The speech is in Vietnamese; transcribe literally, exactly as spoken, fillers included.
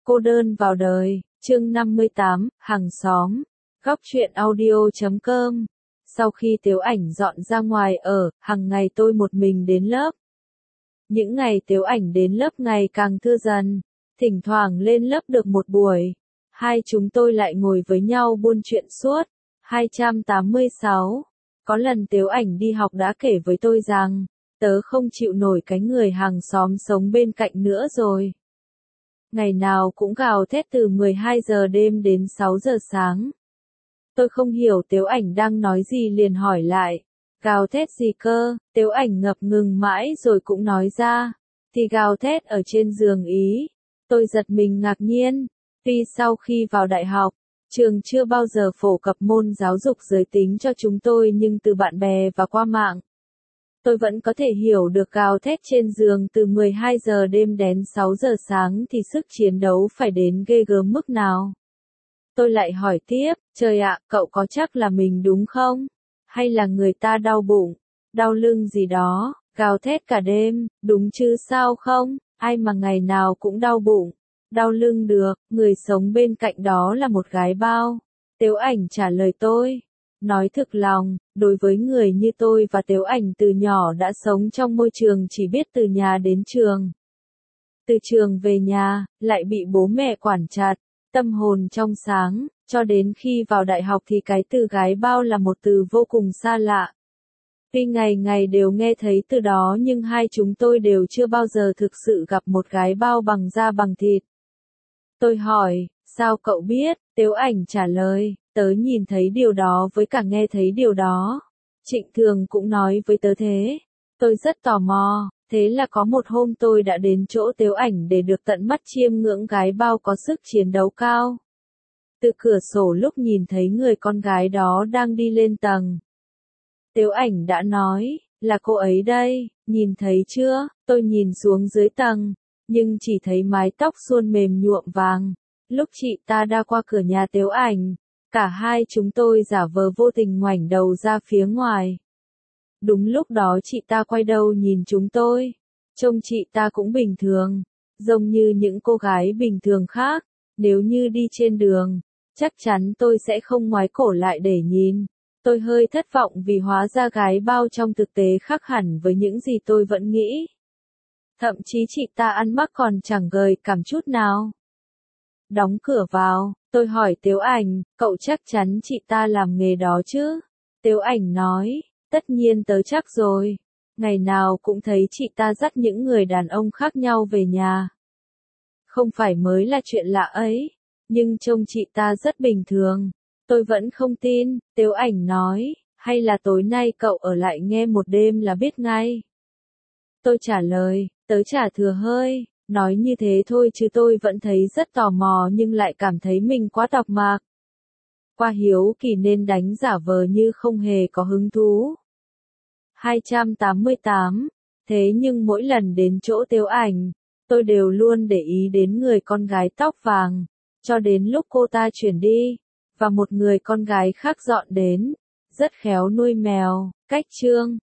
Cô đơn vào đời, chương năm mươi tám, hàng xóm, góc truyện audio chấm com. Sau khi Tiếu Ảnh dọn ra ngoài ở, hàng ngày tôi một mình đến lớp. Những ngày Tiếu Ảnh đến lớp ngày càng thưa dần, thỉnh thoảng lên lớp được một buổi, hai chúng tôi lại ngồi với nhau buôn chuyện suốt. hai trăm tám mươi sáu. Có lần Tiếu Ảnh đi học đã kể với tôi rằng, tớ không chịu nổi cái người hàng xóm sống bên cạnh nữa rồi. Ngày nào cũng gào thét từ mười hai giờ đêm đến sáu giờ sáng. Tôi không hiểu Tiếu Ảnh đang nói gì liền hỏi lại, gào thét gì cơ? Tiếu Ảnh ngập ngừng mãi rồi cũng nói ra, thì gào thét ở trên giường ý. Tôi giật mình ngạc nhiên, tuy sau khi vào đại học, trường chưa bao giờ phổ cập môn giáo dục giới tính cho chúng tôi, nhưng từ bạn bè và qua mạng, tôi vẫn có thể hiểu được gào thét trên giường từ mười hai giờ đêm đến sáu giờ sáng thì sức chiến đấu phải đến ghê gớm mức nào. Tôi lại hỏi tiếp, trời ạ, cậu có chắc là mình đúng không? Hay là người ta đau bụng, đau lưng gì đó, gào thét cả đêm, đúng chứ sao không? Ai mà ngày nào cũng đau bụng, đau lưng được, người sống bên cạnh đó là một gái bao. Tiếu Ảnh trả lời tôi. Nói thực lòng, đối với người như tôi và Tiếu Ảnh từ nhỏ đã sống trong môi trường chỉ biết từ nhà đến trường, từ trường về nhà, lại bị bố mẹ quản chặt, tâm hồn trong sáng, cho đến khi vào đại học thì cái từ gái bao là một từ vô cùng xa lạ. Tuy ngày ngày đều nghe thấy từ đó nhưng hai chúng tôi đều chưa bao giờ thực sự gặp một gái bao bằng da bằng thịt. Tôi hỏi, sao cậu biết? Tiếu Ảnh trả lời, tớ nhìn thấy điều đó với cả nghe thấy điều đó. Trịnh Thường cũng nói với tớ thế. Tôi rất tò mò, thế là có một hôm tôi đã đến chỗ Tiếu Ảnh để được tận mắt chiêm ngưỡng gái bao có sức chiến đấu cao. Từ cửa sổ lúc nhìn thấy người con gái đó đang đi lên tầng, Tiếu Ảnh đã nói, là cô ấy đây, nhìn thấy chưa? Tôi nhìn xuống dưới tầng, nhưng chỉ thấy mái tóc suôn mềm nhuộm vàng. Lúc chị ta đã qua cửa nhà Tiếu Ảnh, cả hai chúng tôi giả vờ vô tình ngoảnh đầu ra phía ngoài. Đúng lúc đó chị ta quay đầu nhìn chúng tôi. Trông chị ta cũng bình thường, giống như những cô gái bình thường khác. Nếu như đi trên đường, chắc chắn tôi sẽ không ngoái cổ lại để nhìn. Tôi hơi thất vọng vì hóa ra gái bao trong thực tế khác hẳn với những gì tôi vẫn nghĩ. Thậm chí chị ta ăn mặc còn chẳng gợi cảm chút nào. Đóng cửa vào, tôi hỏi Tiếu Ảnh, cậu chắc chắn chị ta làm nghề đó chứ? Tiếu Ảnh nói, tất nhiên tớ chắc rồi. Ngày nào cũng thấy chị ta dắt những người đàn ông khác nhau về nhà. Không phải mới là chuyện lạ ấy, nhưng trông chị ta rất bình thường. Tôi vẫn không tin, Tiếu Ảnh nói, hay là tối nay cậu ở lại nghe một đêm là biết ngay. Tôi trả lời, tớ chả thừa hơi, nói như thế thôi chứ tôi vẫn thấy rất tò mò nhưng lại cảm thấy mình quá tọc mạc. Qua hiếu kỳ nên đánh giả vờ như không hề có hứng thú. hai trăm tám mươi tám. Thế nhưng mỗi lần đến chỗ Tiếu Ảnh, tôi đều luôn để ý đến người con gái tóc vàng, cho đến lúc cô ta chuyển đi, và một người con gái khác dọn đến, rất khéo nuôi mèo, cách trương,